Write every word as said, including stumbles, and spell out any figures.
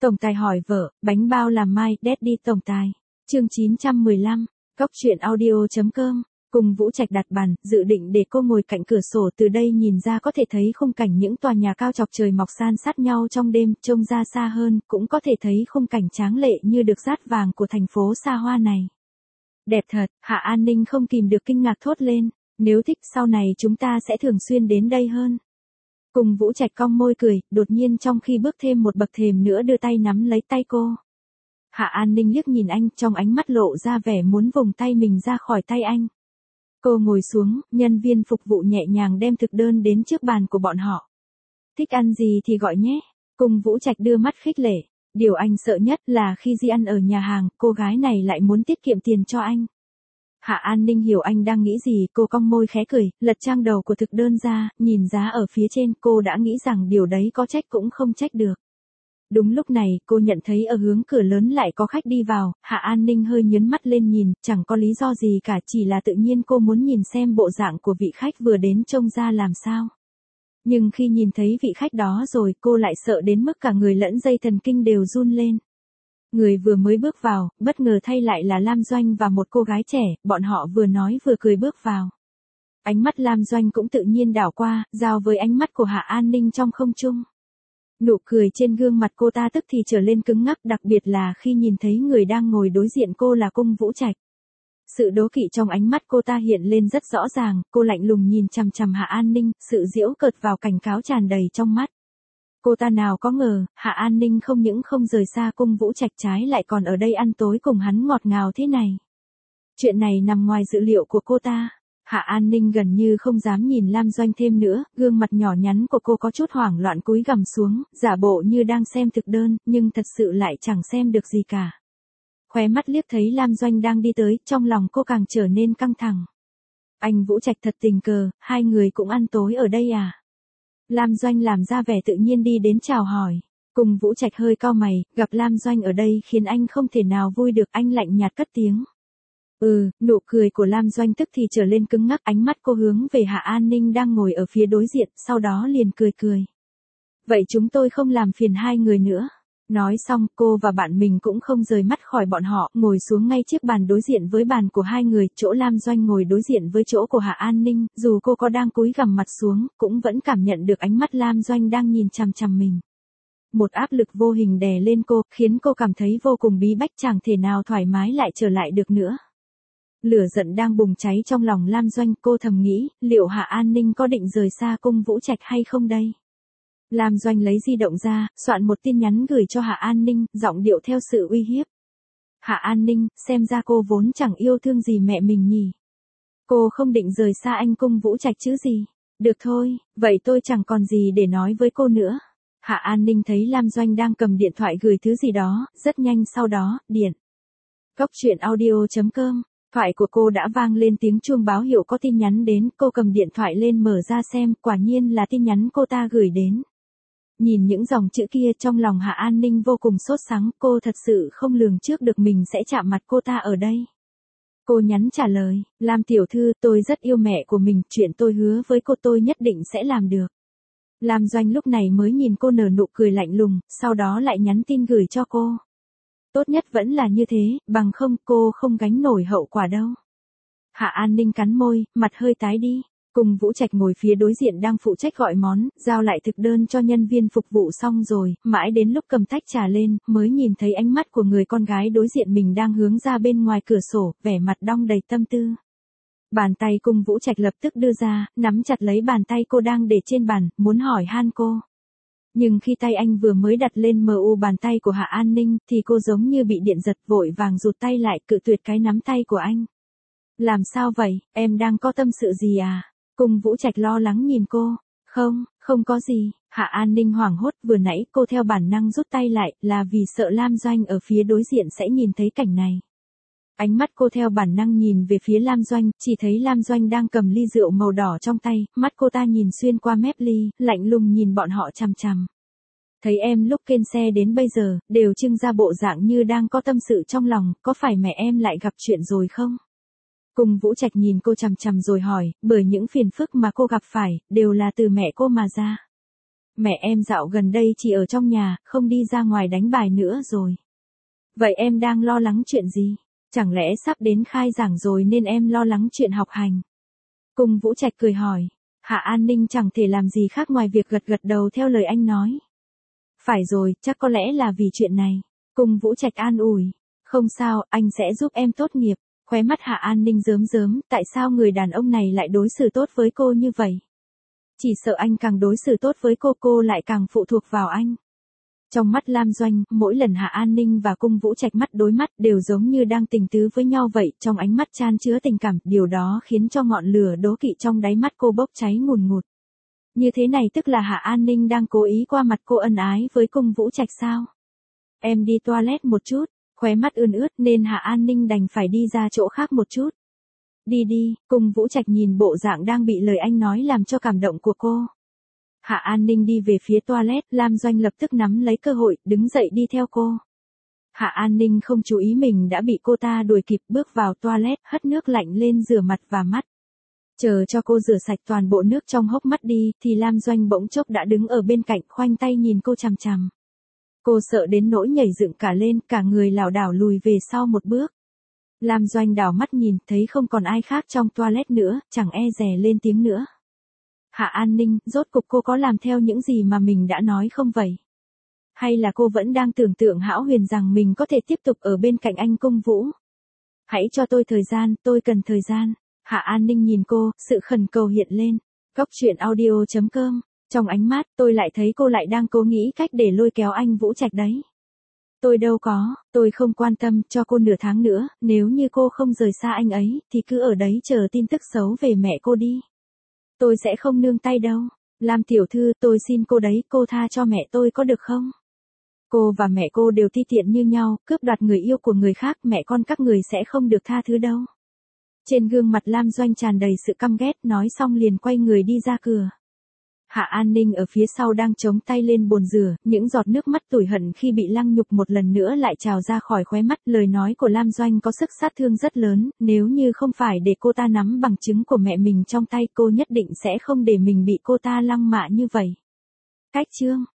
Tổng tài hỏi vợ, bánh bao làm mai, Daddy tổng tài. Chương chín trăm mười lăm, Cóc truyện audio chấm com. Cùng Vũ Trạch đặt bàn, dự định để cô ngồi cạnh cửa sổ, từ đây nhìn ra có thể thấy khung cảnh những tòa nhà cao chọc trời mọc san sát nhau trong đêm, trông ra xa hơn, cũng có thể thấy khung cảnh tráng lệ như được dát vàng của thành phố xa hoa này. Đẹp thật, Hạ An Ninh không kìm được kinh ngạc thốt lên, nếu thích sau này chúng ta sẽ thường xuyên đến đây hơn. Cùng Vũ Trạch cong môi cười, đột nhiên trong khi bước thêm một bậc thềm nữa đưa tay nắm lấy tay cô. Hạ An Ninh liếc nhìn anh, trong ánh mắt lộ ra vẻ muốn vùng tay mình ra khỏi tay anh. Cô ngồi xuống, nhân viên phục vụ nhẹ nhàng đem thực đơn đến trước bàn của bọn họ. Thích ăn gì thì gọi nhé. Cùng Vũ Trạch đưa mắt khích lệ. Điều anh sợ nhất là khi Di ăn ở nhà hàng, cô gái này lại muốn tiết kiệm tiền cho anh. Hạ An Ninh hiểu anh đang nghĩ gì, cô cong môi khẽ cười, lật trang đầu của thực đơn ra, nhìn giá ở phía trên, cô đã nghĩ rằng điều đấy có trách cũng không trách được. Đúng lúc này, cô nhận thấy ở hướng cửa lớn lại có khách đi vào, Hạ An Ninh hơi nhớn mắt lên nhìn, chẳng có lý do gì cả, chỉ là tự nhiên cô muốn nhìn xem bộ dạng của vị khách vừa đến trông ra làm sao. Nhưng khi nhìn thấy vị khách đó rồi, cô lại sợ đến mức cả người lẫn dây thần kinh đều run lên. Người vừa mới bước vào, bất ngờ thay lại là Lam Doanh và một cô gái trẻ, bọn họ vừa nói vừa cười bước vào. Ánh mắt Lam Doanh cũng tự nhiên đảo qua, giao với ánh mắt của Hạ An Ninh trong không trung. Nụ cười trên gương mặt cô ta tức thì trở lên cứng ngắc, đặc biệt là khi nhìn thấy người đang ngồi đối diện cô là Cung Vũ Trạch. Sự đố kỵ trong ánh mắt cô ta hiện lên rất rõ ràng, cô lạnh lùng nhìn chằm chằm Hạ An Ninh, sự giễu cợt vào cảnh cáo tràn đầy trong mắt. Cô ta nào có ngờ, Hạ An Ninh không những không rời xa Cung Vũ Trạch, trái lại còn ở đây ăn tối cùng hắn ngọt ngào thế này. Chuyện này nằm ngoài dự liệu của cô ta. Hạ An Ninh gần như không dám nhìn Lam Doanh thêm nữa, gương mặt nhỏ nhắn của cô có chút hoảng loạn cúi gằm xuống, giả bộ như đang xem thực đơn, nhưng thật sự lại chẳng xem được gì cả. Khóe mắt liếc thấy Lam Doanh đang đi tới, trong lòng cô càng trở nên căng thẳng. Anh Vũ Trạch thật tình cờ, hai người cũng ăn tối ở đây à? Lam Doanh làm ra vẻ tự nhiên đi đến chào hỏi. Cùng Vũ Trạch hơi cau mày, gặp Lam Doanh ở đây khiến anh không thể nào vui được, anh lạnh nhạt cất tiếng. Ừ, nụ cười của Lam Doanh tức thì trở lên cứng ngắc, ánh mắt cô hướng về Hạ An Ninh đang ngồi ở phía đối diện, sau đó liền cười cười. Vậy chúng tôi không làm phiền hai người nữa. Nói xong, cô và bạn mình cũng không rời mắt khỏi bọn họ, ngồi xuống ngay chiếc bàn đối diện với bàn của hai người, chỗ Lam Doanh ngồi đối diện với chỗ của Hạ An Ninh, dù cô có đang cúi gằm mặt xuống, cũng vẫn cảm nhận được ánh mắt Lam Doanh đang nhìn chằm chằm mình. Một áp lực vô hình đè lên cô, khiến cô cảm thấy vô cùng bí bách, chẳng thể nào thoải mái lại trở lại được nữa. Lửa giận đang bùng cháy trong lòng Lam Doanh, cô thầm nghĩ, liệu Hạ An Ninh có định rời xa Cung Vũ Trạch hay không đây? Lam Doanh lấy di động ra, soạn một tin nhắn gửi cho Hạ An Ninh, giọng điệu theo sự uy hiếp. Hạ An Ninh, xem ra cô vốn chẳng yêu thương gì mẹ mình nhỉ. Cô không định rời xa anh Cung Vũ Trạch chứ gì. Được thôi, vậy tôi chẳng còn gì để nói với cô nữa. Hạ An Ninh thấy Lam Doanh đang cầm điện thoại gửi thứ gì đó, rất nhanh sau đó, điện. Cóc truyện audio chấm com. Thoại của cô đã vang lên tiếng chuông báo hiệu có tin nhắn đến, cô cầm điện thoại lên mở ra xem, quả nhiên là tin nhắn cô ta gửi đến. Nhìn những dòng chữ kia trong lòng Hạ An Ninh vô cùng sốt sắng, cô thật sự không lường trước được mình sẽ chạm mặt cô ta ở đây. Cô nhắn trả lời, Lam tiểu thư, tôi rất yêu mẹ của mình, chuyện tôi hứa với cô tôi nhất định sẽ làm được. Lam Doanh lúc này mới nhìn cô nở nụ cười lạnh lùng, sau đó lại nhắn tin gửi cho cô. Tốt nhất vẫn là như thế, bằng không cô không gánh nổi hậu quả đâu. Hạ An Ninh cắn môi, mặt hơi tái đi. Cùng Vũ Trạch ngồi phía đối diện đang phụ trách gọi món, giao lại thực đơn cho nhân viên phục vụ xong rồi, mãi đến lúc cầm tách trà lên, mới nhìn thấy ánh mắt của người con gái đối diện mình đang hướng ra bên ngoài cửa sổ, vẻ mặt đong đầy tâm tư. Bàn tay Cung Vũ Trạch lập tức đưa ra, nắm chặt lấy bàn tay cô đang để trên bàn, muốn hỏi han cô. Nhưng khi tay anh vừa mới đặt lên mờ u bàn tay của Hạ An Ninh, thì cô giống như bị điện giật, vội vàng rụt tay lại, cự tuyệt cái nắm tay của anh. Làm sao vậy, em đang có tâm sự gì à? Cung Vũ Trạch lo lắng nhìn cô. Không, không có gì. Hạ An Ninh hoảng hốt, vừa nãy cô theo bản năng rút tay lại, là vì sợ Lam Doanh ở phía đối diện sẽ nhìn thấy cảnh này. Ánh mắt cô theo bản năng nhìn về phía Lam Doanh, chỉ thấy Lam Doanh đang cầm ly rượu màu đỏ trong tay, mắt cô ta nhìn xuyên qua mép ly, lạnh lùng nhìn bọn họ chằm chằm. Thấy em lúc kên xe đến bây giờ, đều trưng ra bộ dạng như đang có tâm sự trong lòng, có phải mẹ em lại gặp chuyện rồi không? Cung Vũ Trạch nhìn cô chằm chằm rồi hỏi, bởi những phiền phức mà cô gặp phải, đều là từ mẹ cô mà ra. Mẹ em dạo gần đây chỉ ở trong nhà, không đi ra ngoài đánh bài nữa rồi. Vậy em đang lo lắng chuyện gì? Chẳng lẽ sắp đến khai giảng rồi nên em lo lắng chuyện học hành? Cung Vũ Trạch cười hỏi. Hạ An Ninh chẳng thể làm gì khác ngoài việc gật gật đầu theo lời anh nói. Phải rồi, chắc có lẽ là vì chuyện này. Cung Vũ Trạch an ủi. Không sao, anh sẽ giúp em tốt nghiệp. Khóe mắt Hạ An Ninh rớm rớm, tại sao người đàn ông này lại đối xử tốt với cô như vậy? Chỉ sợ anh càng đối xử tốt với cô, cô lại càng phụ thuộc vào anh. Trong mắt Lam Doanh, mỗi lần Hạ An Ninh và Cung Vũ Trạch mắt đối mắt đều giống như đang tình tứ với nhau vậy, trong ánh mắt chan chứa tình cảm, điều đó khiến cho ngọn lửa đố kỵ trong đáy mắt cô bốc cháy ngùn ngụt. Như thế này tức là Hạ An Ninh đang cố ý qua mặt cô ân ái với Cung Vũ Trạch sao? Em đi toilet một chút, khóe mắt ươn ướt nên Hạ An Ninh đành phải đi ra chỗ khác một chút. Đi đi, Cung Vũ Trạch nhìn bộ dạng đang bị lời anh nói làm cho cảm động của cô. Hạ An Ninh đi về phía toilet, Lam Doanh lập tức nắm lấy cơ hội, đứng dậy đi theo cô. Hạ An Ninh không chú ý mình đã bị cô ta đuổi kịp, bước vào toilet, hất nước lạnh lên rửa mặt và mắt. Chờ cho cô rửa sạch toàn bộ nước trong hốc mắt đi, thì Lam Doanh bỗng chốc đã đứng ở bên cạnh, khoanh tay nhìn cô chằm chằm. Cô sợ đến nỗi nhảy dựng cả lên, cả người lảo đảo lùi về sau một bước. Lam Doanh đảo mắt nhìn, thấy không còn ai khác trong toilet nữa, chẳng e dè lên tiếng nữa. Hạ An Ninh, rốt cục cô có làm theo những gì mà mình đã nói không vậy? Hay là cô vẫn đang tưởng tượng hão huyền rằng mình có thể tiếp tục ở bên cạnh anh Cung Vũ? Hãy cho tôi thời gian, tôi cần thời gian. Hạ An Ninh nhìn cô, sự khẩn cầu hiện lên. Góc truyện audio chấm com. Trong ánh mắt, tôi lại thấy cô lại đang cố nghĩ cách để lôi kéo anh Vũ Trạch đấy. Tôi đâu có, tôi không quan tâm, cho cô nửa tháng nữa, nếu như cô không rời xa anh ấy, thì cứ ở đấy chờ tin tức xấu về mẹ cô đi. Tôi sẽ không nương tay đâu. Lam tiểu thư, tôi xin cô đấy, cô tha cho mẹ tôi có được không? Cô và mẹ cô đều ti tiện như nhau, cướp đoạt người yêu của người khác, mẹ con các người sẽ không được tha thứ đâu. Trên gương mặt Lam Doanh tràn đầy sự căm ghét, nói xong liền quay người đi ra cửa. Hạ An Ninh ở phía sau đang chống tay lên bồn rửa, những giọt nước mắt tủi hận khi bị lăng nhục một lần nữa lại trào ra khỏi khóe mắt. Lời nói của Lam Doanh có sức sát thương rất lớn, nếu như không phải để cô ta nắm bằng chứng của mẹ mình trong tay, cô nhất định sẽ không để mình bị cô ta lăng mạ như vậy. Cách chương